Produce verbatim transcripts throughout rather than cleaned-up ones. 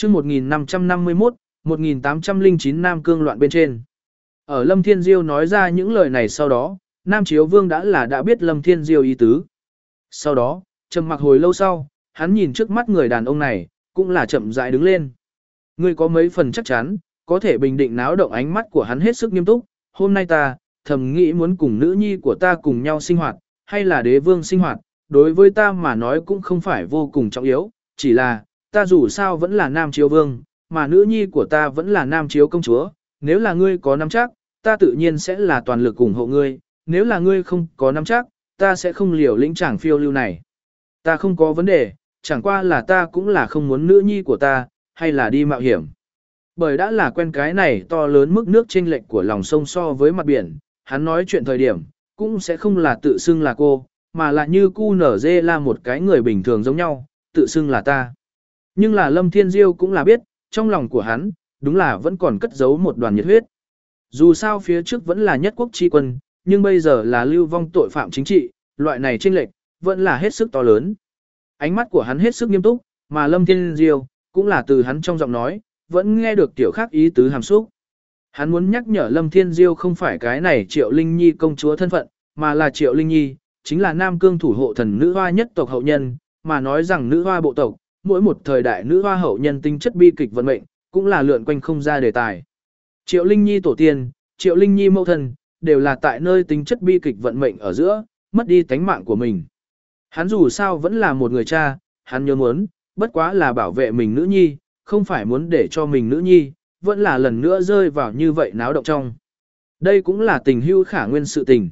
chương một nghìn năm trăm năm mươi mốt, một nghìn tám trăm lẻ chín Nam Cương loạn bên trên. Ở Lâm Thiên Diêu nói ra những lời này sau đó, Nam Chiếu Vương đã là đã biết Lâm Thiên Diêu ý tứ. Sau đó, trầm mặc hồi lâu sau, hắn nhìn trước mắt người đàn ông này, cũng là chậm rãi đứng lên. Ngươi có mấy phần chắc chắn, có thể bình định náo động. Ánh mắt của hắn hết sức nghiêm túc. Hôm nay ta, thầm nghĩ muốn cùng nữ nhi của ta cùng nhau sinh hoạt, hay là đế vương sinh hoạt, đối với ta mà nói cũng không phải vô cùng trọng yếu, chỉ là, ta dù sao vẫn là Nam Chiếu Vương, mà nữ nhi của ta vẫn là Nam Chiếu công chúa, nếu là ngươi có nắm chắc, ta tự nhiên sẽ là toàn lực ủng hộ ngươi, nếu là ngươi không có nắm chắc, ta sẽ không liều lĩnh chàng phiêu lưu này. Ta không có vấn đề, chẳng qua là ta cũng là không muốn nữ nhi của ta, hay là đi mạo hiểm. Bởi đã là quen cái này to lớn mức nước chênh lệch của lòng sông so với mặt biển, hắn nói chuyện thời điểm, cũng sẽ không là tự xưng là cô, mà là như cu nở dê là một cái người bình thường giống nhau, tự xưng là ta. Nhưng là Lâm Thiên Diêu cũng là biết, trong lòng của hắn, đúng là vẫn còn cất giấu một đoàn nhiệt huyết. Dù sao phía trước vẫn là nhất quốc chi quân, nhưng bây giờ là lưu vong tội phạm chính trị, loại này chênh lệch, vẫn là hết sức to lớn. Ánh mắt của hắn hết sức nghiêm túc, mà Lâm Thiên Diêu, cũng là từ hắn trong giọng nói, vẫn nghe được tiểu khác ý tứ hàm xúc. Hắn muốn nhắc nhở Lâm Thiên Diêu không phải cái này Triệu Linh Nhi công chúa thân phận, mà là Triệu Linh Nhi, chính là Nam Cương thủ hộ thần nữ hoa nhất tộc hậu nhân, mà nói rằng nữ hoa bộ tộc, mỗi một thời đại nữ hoa hậu nhân tinh chất bi kịch vận mệnh, cũng là lượn quanh không ra đề tài. Triệu Linh Nhi tổ tiên, Triệu Linh Nhi mẫu thân, đều là tại nơi tinh chất bi kịch vận mệnh ở giữa, mất đi tánh mạng của mình. Hắn dù sao vẫn là một người cha, hắn nhớ muốn, bất quá là bảo vệ mình nữ nhi, không phải muốn để cho mình nữ nhi, vẫn là lần nữa rơi vào như vậy náo động trong. Đây cũng là tình hữu khả nguyên sự tình.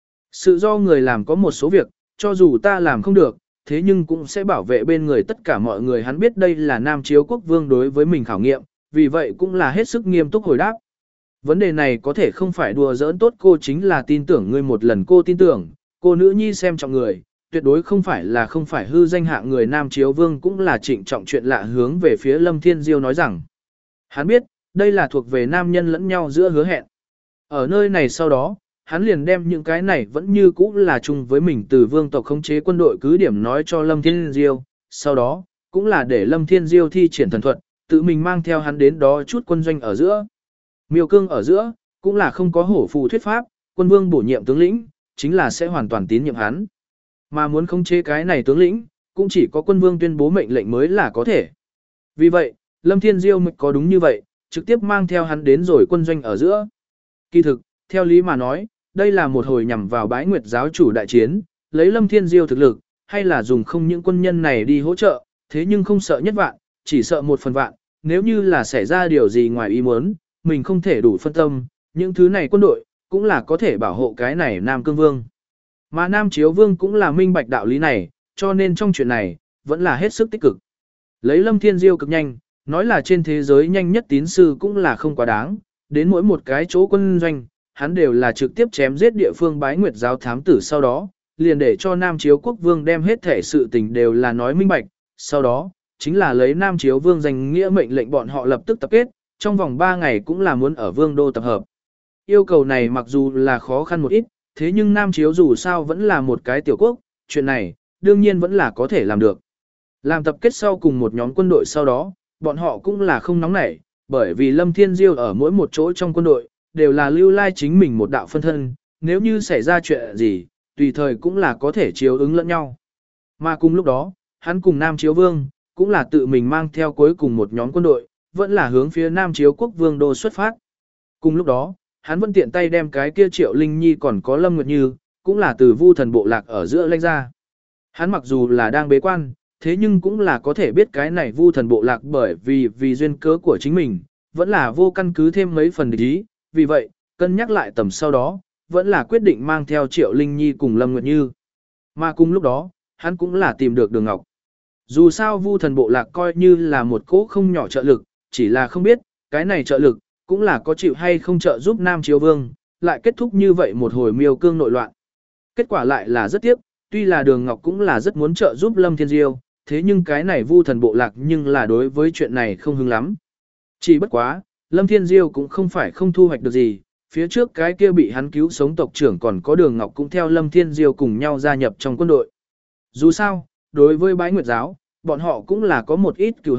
Sự do người làm có một số việc, cho dù ta làm không được, thế nhưng cũng sẽ bảo vệ bên người tất cả mọi người. Hắn biết đây là Nam Chiếu quốc vương đối với mình khảo nghiệm, vì vậy cũng là hết sức nghiêm túc hồi đáp. Vấn đề này có thể không phải đùa giỡn tốt, cô chính là tin tưởng ngươi một lần, cô tin tưởng, cô nữ nhi xem trọng người, tuyệt đối không phải là không phải hư danh hạ người. Nam Chiếu vương cũng là trịnh trọng chuyện lạ hướng về phía Lâm Thiên Diêu nói rằng, hắn biết, đây là thuộc về nam nhân lẫn nhau giữa hứa hẹn. Ở nơi này sau đó, hắn liền đem những cái này vẫn như cũ là chung với mình từ vương tộc khống chế quân đội cứ điểm nói cho Lâm Thiên Diêu, sau đó, cũng là để Lâm Thiên Diêu thi triển thần thuật, tự mình mang theo hắn đến đó chút quân doanh ở giữa. Miêu cương ở giữa, cũng là không có hổ phù thuyết pháp, quân vương bổ nhiệm tướng lĩnh, chính là sẽ hoàn toàn tín nhiệm hắn. Mà muốn khống chế cái này tướng lĩnh, cũng chỉ có quân vương tuyên bố mệnh lệnh mới là có thể. Vì vậy, Lâm Thiên Diêu mệnh có đúng như vậy, trực tiếp mang theo hắn đến rồi quân doanh ở giữa. Kỳ thực, theo lý mà nói, đây là một hồi nhằm vào Bái Nguyệt giáo chủ đại chiến, lấy Lâm Thiên Diêu thực lực, hay là dùng không những quân nhân này đi hỗ trợ, thế nhưng không sợ nhất vạn, chỉ sợ một phần vạn, nếu như là xảy ra điều gì ngoài ý muốn, mình không thể đủ phân tâm, những thứ này quân đội, cũng là có thể bảo hộ cái này Nam Cương Vương. Mà Nam Chiếu Vương cũng là minh bạch đạo lý này, cho nên trong chuyện này, vẫn là hết sức tích cực. Lấy Lâm Thiên Diêu cực nhanh, nói là trên thế giới nhanh nhất tín sư cũng là không quá đáng, đến mỗi một cái chỗ quân doanh, hắn đều là trực tiếp chém giết địa phương Bái Nguyệt giáo thám tử, sau đó, liền để cho Nam Chiếu Quốc Vương đem hết thể sự tình đều là nói minh bạch, sau đó, chính là lấy Nam Chiếu Vương danh nghĩa mệnh lệnh bọn họ lập tức tập kết, trong vòng ba ngày cũng là muốn ở Vương đô tập hợp. Yêu cầu này mặc dù là khó khăn một ít, thế nhưng Nam Chiếu dù sao vẫn là một cái tiểu quốc, chuyện này, đương nhiên vẫn là có thể làm được. Làm tập kết sau cùng một nhóm quân đội sau đó, bọn họ cũng là không nóng nảy, bởi vì Lâm Thiên Diêu ở mỗi một chỗ trong quân đội, đều là lưu lai chính mình một đạo phân thân, nếu như xảy ra chuyện gì, tùy thời cũng là có thể chiếu ứng lẫn nhau. Mà cùng lúc đó, hắn cùng Nam Chiếu Vương, cũng là tự mình mang theo cuối cùng một nhóm quân đội, vẫn là hướng phía Nam Chiếu Quốc Vương đô xuất phát. Cùng lúc đó, hắn vẫn tiện tay đem cái kia Triệu Linh Nhi còn có Lâm Nguyệt Như, cũng là từ Vu Thần bộ lạc ở giữa lách ra. Hắn mặc dù là đang bế quan, thế nhưng cũng là có thể biết cái này Vu Thần bộ lạc bởi vì vì duyên cớ của chính mình, vẫn là vô căn cứ thêm mấy phần địch ý, vì vậy, cân nhắc lại tầm sau đó, vẫn là quyết định mang theo Triệu Linh Nhi cùng Lâm Nguyệt Như. Mà cùng lúc đó, hắn cũng là tìm được Đường Ngọc. Dù sao Vu Thần bộ lạc coi như là một cỗ không nhỏ trợ lực, chỉ là không biết, cái này trợ lực, cũng là có chịu hay không trợ giúp Nam Chiếu Vương, lại kết thúc như vậy một hồi miêu cương nội loạn. Kết quả lại là rất tiếc, tuy là Đường Ngọc cũng là rất muốn trợ giúp Lâm Thiên Diêu, thế nhưng cái này Vu Thần bộ lạc nhưng là đối với chuyện này không hứng lắm. Chỉ bất quá, Lâm Thiên Diêu cũng không phải không thu hoạch được gì, phía trước cái kia bị hắn cứu sống tộc trưởng còn có Đường Ngọc cũng theo Lâm Thiên Diêu cùng nhau gia nhập trong quân đội. Dù sao, đối với Bái Nguyệt giáo, bọn họ cũng là có một ít cừu hận,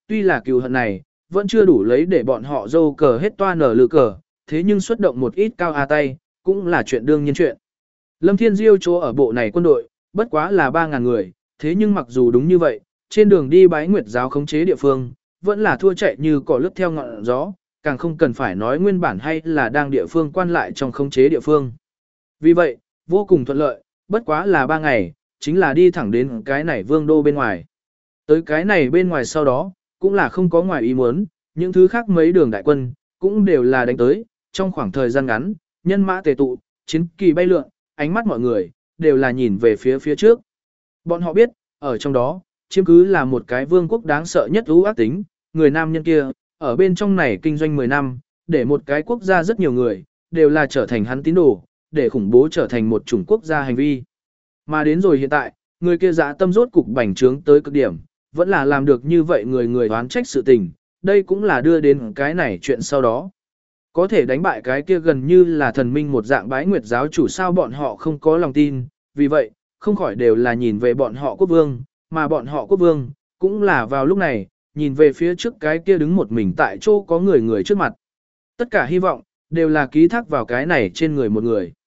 Tuy là cừu hận này, vẫn chưa đủ lấy để bọn họ dâu cờ hết toa nở lư cờ, thế nhưng xuất động một ít cao a tay, cũng là chuyện đương nhiên chuyện. Lâm Thiên Diêu chỗ ở bộ này quân đội, bất quá là ba ngàn người, thế nhưng mặc dù đúng như vậy, trên đường đi bái nguyệt giáo khống chế địa phương, vẫn là thua chạy như cỏ lướt theo ngọn gió, càng không cần phải nói nguyên bản hay là đang địa phương quan lại trong khống chế địa phương. Vì vậy, vô cùng thuận lợi, bất quá là ba ngày, chính là đi thẳng đến cái này vương đô bên ngoài. Tới cái này bên ngoài sau đó, cũng là không có ngoài ý muốn, những thứ khác mấy đường đại quân, cũng đều là đánh tới, trong khoảng thời gian ngắn, nhân mã tề tụ, chiến kỳ bay lượn, ánh mắt mọi người, đều là nhìn về phía phía trước. Bọn họ biết, ở trong đó, chiếm cứ là một cái vương quốc đáng sợ nhất ưu ác tính, người nam nhân kia, ở bên trong này kinh doanh mười năm, để một cái quốc gia rất nhiều người, đều là trở thành hắn tín đồ, để khủng bố trở thành một chủng quốc gia hành vi. Mà đến rồi hiện tại, người kia dã tâm rốt cục bành trướng tới cực điểm, vẫn là làm được như vậy người người đoán trách sự tình, đây cũng là đưa đến cái này chuyện sau đó. Có thể đánh bại cái kia gần như là thần minh một dạng bái nguyệt giáo chủ sao bọn họ không có lòng tin, vì vậy, không khỏi đều là nhìn về bọn họ quốc vương, mà bọn họ quốc vương, cũng là vào lúc này, nhìn về phía trước cái kia đứng một mình tại chỗ có người người trước mặt. Tất cả hy vọng, đều là ký thác vào cái này trên người một người.